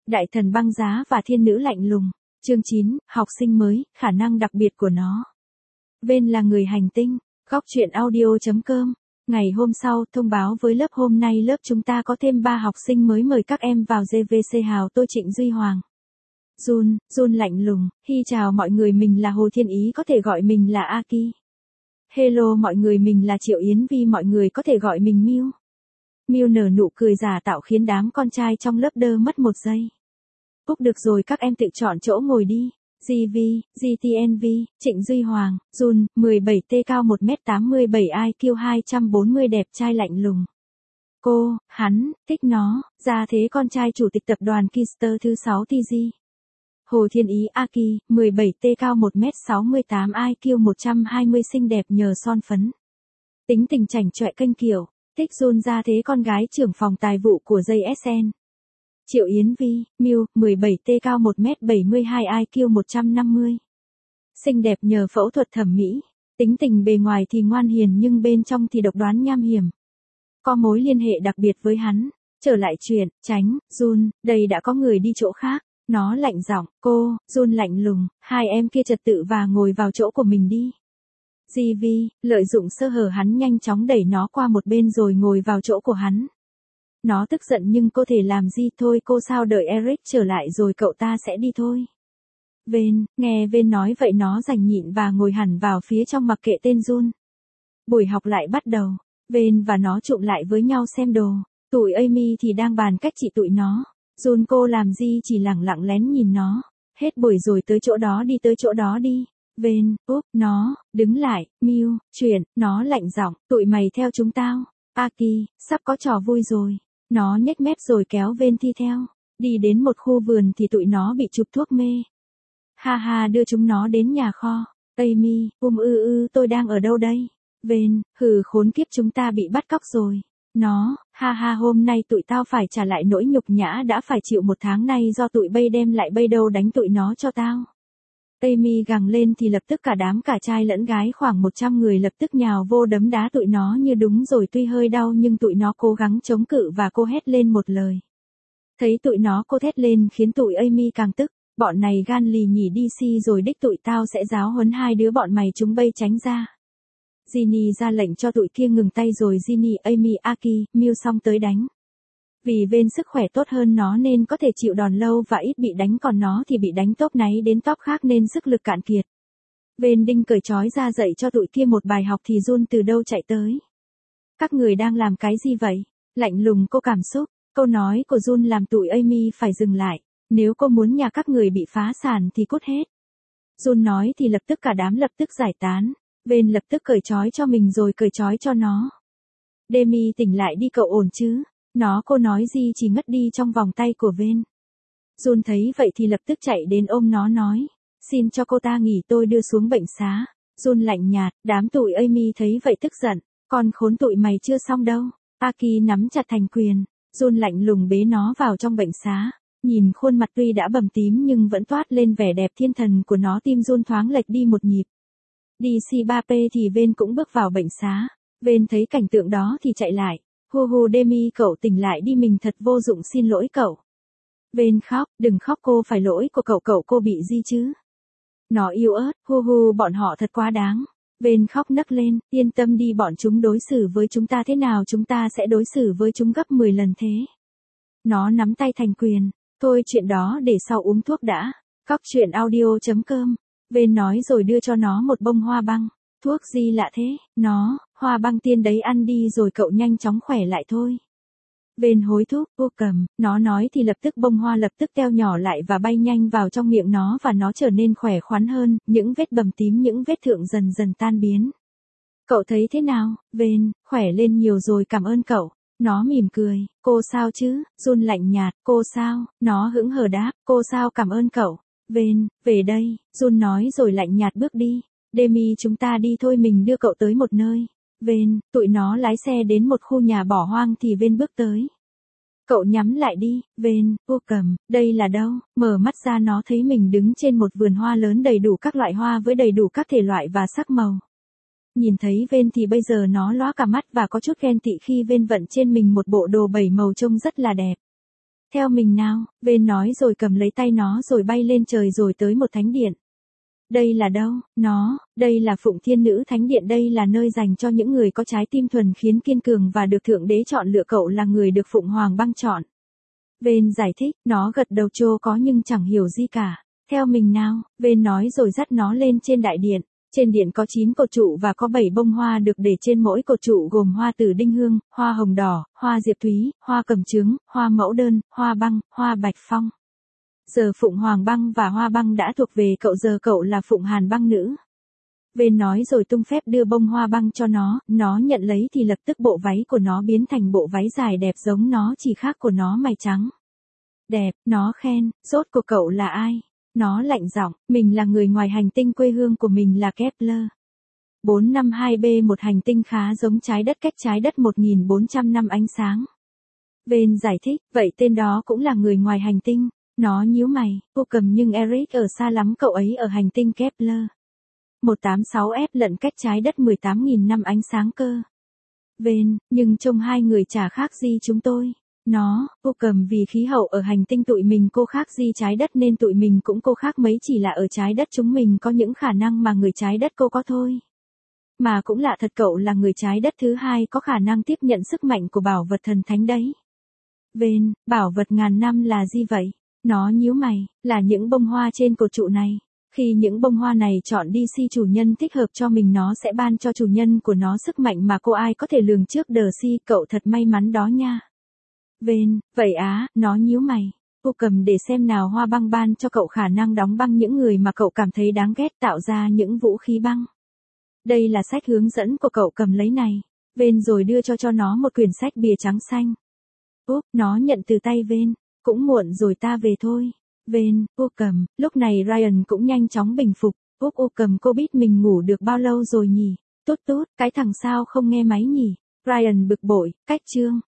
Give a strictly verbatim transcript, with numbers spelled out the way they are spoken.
Đại thần băng giá và thiên nữ lạnh lùng. Chương chín, học sinh mới, khả năng đặc biệt của nó. Vên là người hành tinh. Góc truyện audio chấm com. Ngày hôm sau, thông báo với lớp hôm nay lớp chúng ta có thêm ba học sinh mới, mời các em vào giê vê xê hào tôi Trịnh Duy Hoàng. Jun, Jun lạnh lùng, hi chào mọi người, mình là Hồ Thiên Ý, có thể gọi mình là Aki. Hello mọi người, mình là Triệu Yến Vi, mọi người có thể gọi mình Miu. Miu nở nụ cười giả tạo khiến đám con trai trong lớp đơ mất một giây. Úc được rồi, các em tự chọn chỗ ngồi đi. giê vê, giê tê en vê, Trịnh Duy Hoàng, Jun, mười bảy tuổi, cao một mét tám mươi bảy, i kiu hai trăm bốn mươi, đẹp trai lạnh lùng. Cô, hắn, thích nó, ra thế con trai chủ tịch tập đoàn Kister thứ sáu tê giê. Hồ Thiên Ý Aki, mười bảy tuổi, cao một mét sáu mươi tám, i kiu một trăm hai mươi, xinh đẹp nhờ son phấn. Tính tình chảnh chọe kênh kiểu, thích Jun, ra thế con gái trưởng phòng tài vụ của giê ét en. Triệu Yến Vi, Miu, mười bảy tuổi, cao một mét bảy mươi hai, i kiu một trăm năm mươi. Xinh đẹp nhờ phẫu thuật thẩm mỹ, tính tình bề ngoài thì ngoan hiền nhưng bên trong thì độc đoán nham hiểm. Có mối liên hệ đặc biệt với hắn. Trở lại chuyện, tránh, Jun, đây đã có người đi chỗ khác. Nó lạnh giọng, cô, Jun lạnh lùng, hai em kia trật tự và ngồi vào chỗ của mình đi. giê vê, lợi dụng sơ hở hắn nhanh chóng đẩy nó qua một bên rồi ngồi vào chỗ của hắn. Nó tức giận nhưng cô thể làm gì thôi, cô sao đợi Eric trở lại rồi cậu ta sẽ đi thôi. Vên, nghe Vên nói vậy nó rành nhịn và ngồi hẳn vào phía trong mặc kệ tên Jun. Buổi học lại bắt đầu, Vên và nó trụm lại với nhau xem đồ, tụi Amy thì đang bàn cách trị tụi nó. Jun cô làm gì chỉ lẳng lặng lén nhìn nó. Hết buổi rồi tới chỗ đó đi, tới chỗ đó đi. Vên, úp, nó, đứng lại, Miu, chuyện, nó lạnh giọng, tụi mày theo chúng tao. Aki, sắp có trò vui rồi. Nó nhếch mép rồi kéo Vên thi theo. Đi đến một khu vườn thì tụi nó bị chụp thuốc mê. Ha ha, đưa chúng nó đến nhà kho. Amy, um ư ư tôi đang ở đâu đây? Vên, hừ khốn kiếp, chúng ta bị bắt cóc rồi. Nó, ha ha, hôm nay tụi tao phải trả lại nỗi nhục nhã đã phải chịu một tháng nay do tụi bay đem lại, bay đâu đánh tụi nó cho tao. Amy gằn lên thì lập tức cả đám, cả trai lẫn gái khoảng một trăm người lập tức nhào vô đấm đá tụi nó như đúng rồi, tuy hơi đau nhưng tụi nó cố gắng chống cự và cô hét lên một lời. Thấy tụi nó cô thét lên khiến tụi Amy càng tức, bọn này gan lì nhỉ, đi si rồi đích, tụi tao sẽ giáo huấn hai đứa bọn mày, chúng bay tránh ra. Ginny ra lệnh cho tụi kia ngừng tay rồi Ginny, Amy, Aki, Miu xong tới đánh. Vì Vên sức khỏe tốt hơn nó nên có thể chịu đòn lâu và ít bị đánh, còn nó thì bị đánh tốp náy đến tốp khác nên sức lực cạn kiệt. Vên đinh cởi trói ra dạy cho tụi kia một bài học thì Jun từ đâu chạy tới. Các người đang làm cái gì vậy? Lạnh lùng cô cảm xúc, câu nói của Jun làm tụi Amy phải dừng lại. Nếu cô muốn nhà các người bị phá sản thì cút hết. Jun nói thì lập tức cả đám lập tức giải tán. Vên lập tức cởi trói cho mình rồi cởi trói cho nó. Demi, tỉnh lại đi, cậu ổn chứ? Nó cô nói gì chỉ ngất đi trong vòng tay của Vên. Jun thấy vậy thì lập tức chạy đến ôm nó nói. Xin cho cô ta nghỉ, tôi đưa xuống bệnh xá. Jun lạnh nhạt, đám tụi Amy thấy vậy tức giận. Con khốn, tụi mày chưa xong đâu. Aki nắm chặt thành quyền. Jun lạnh lùng bế nó vào trong bệnh xá. Nhìn khuôn mặt tuy đã bầm tím nhưng vẫn toát lên vẻ đẹp thiên thần của nó, tim Jun thoáng lệch đi một nhịp. Đi xê ba pê thì Vên cũng bước vào bệnh xá. Vên thấy cảnh tượng đó thì chạy lại. Hu hu Demi, cậu tỉnh lại đi, mình thật vô dụng, xin lỗi cậu. Vên khóc, đừng khóc, cô phải lỗi của cậu, cậu cô bị gì chứ? Nó yếu ớt, hu hu bọn họ thật quá đáng. Vên khóc nấc lên, yên tâm đi, bọn chúng đối xử với chúng ta thế nào chúng ta sẽ đối xử với chúng gấp mười lần thế. Nó nắm tay thành quyền. Thôi chuyện đó để sau, uống thuốc đã. Góc truyện audio chấm com. Vên nói rồi đưa cho nó một bông hoa băng. Thuốc gì lạ thế? Nó, hoa băng tiên đấy, ăn đi rồi cậu nhanh chóng khỏe lại thôi. Vên hối thúc, cô cầm, nó nói thì lập tức bông hoa lập tức teo nhỏ lại và bay nhanh vào trong miệng nó và nó trở nên khỏe khoắn hơn, những vết bầm tím, những vết thượng dần dần tan biến. Cậu thấy thế nào? Vên, khỏe lên nhiều rồi, cảm ơn cậu. Nó mỉm cười, cô sao chứ? Jun lạnh nhạt, cô sao? Nó hững hờ đáp, cô sao, cảm ơn cậu. Vên, về đây, Jun nói rồi lạnh nhạt bước đi. Demi, chúng ta đi thôi, mình đưa cậu tới một nơi. Vên, tụi nó lái xe đến một khu nhà bỏ hoang thì Vên bước tới. Cậu nhắm lại đi, Vên, cô cầm, đây là đâu? Mở mắt ra nó thấy mình đứng trên một vườn hoa lớn đầy đủ các loại hoa với đầy đủ các thể loại và sắc màu. Nhìn thấy Vên thì bây giờ nó lóa cả mắt và có chút ghen tị khi Vên vận trên mình một bộ đồ bảy màu trông rất là đẹp. Theo mình nào, Vên nói rồi cầm lấy tay nó rồi bay lên trời rồi tới một thánh điện. Đây là đâu? Nó, đây là Phụng Thiên Nữ Thánh Điện, đây là nơi dành cho những người có trái tim thuần khiết kiên cường và được Thượng Đế chọn lựa, cậu là người được Phụng Hoàng Băng chọn. Vên giải thích, nó gật đầu trô có nhưng chẳng hiểu gì cả. Theo mình nào, Vên nói rồi dắt nó lên trên đại điện. Trên điện có chín cột trụ và có bảy bông hoa được để trên mỗi cột trụ, gồm hoa tử đinh hương, hoa hồng đỏ, hoa diệp thúy, hoa cẩm chướng, hoa mẫu đơn, hoa băng, hoa bạch phong. Giờ Phụng Hoàng Băng và Hoa Băng đã thuộc về cậu, giờ cậu là Phụng Hàn Băng Nữ. Vên nói rồi tung phép đưa bông hoa băng cho nó, nó nhận lấy thì lập tức bộ váy của nó biến thành bộ váy dài đẹp giống nó, chỉ khác của nó mày trắng. Đẹp, nó khen, rốt cuộc cậu là ai? Nó lạnh giọng, mình là người ngoài hành tinh, quê hương của mình là Kepler. bốn năm hai b, một hành tinh khá giống trái đất, cách trái đất một nghìn bốn trăm năm ánh sáng. Vên giải thích, vậy tên đó cũng là người ngoài hành tinh. Nó nhíu mày, cô cầm nhưng Eric ở xa lắm, cậu ấy ở hành tinh Kepler. một tám sáu F lận cách trái đất mười tám nghìn năm ánh sáng cơ. Vên, nhưng trông hai người chả khác gì chúng tôi. Nó, cô cầm vì khí hậu ở hành tinh tụi mình cô khác gì trái đất nên tụi mình cũng cô khác mấy, chỉ là ở trái đất chúng mình có những khả năng mà người trái đất cô có thôi. Mà cũng lạ thật, cậu là người trái đất thứ hai có khả năng tiếp nhận sức mạnh của bảo vật thần thánh đấy. Vên, bảo vật ngàn năm là gì vậy? Nó nhíu mày, là những bông hoa trên cột trụ này. Khi những bông hoa này chọn đi si chủ nhân thích hợp cho mình, nó sẽ ban cho chủ nhân của nó sức mạnh mà cô ai có thể lường trước đờ si, cậu thật may mắn đó nha. Vên, vậy á, nó nhíu mày. Cô cầm để xem nào, Hoa Băng ban cho cậu khả năng đóng băng những người mà cậu cảm thấy đáng ghét, tạo ra những vũ khí băng. Đây là sách hướng dẫn của cậu, cầm lấy này. Vên rồi đưa cho cho nó một quyển sách bìa trắng xanh. Úp, nó nhận từ tay Vên. Cũng muộn rồi, ta về thôi. Vên, cô cầm, lúc này Ryan cũng nhanh chóng bình phục. Úp, ô cầm, cô biết mình ngủ được bao lâu rồi nhỉ? Tốt tốt, cái thằng sao không nghe máy nhỉ? Ryan bực bội, cách chương.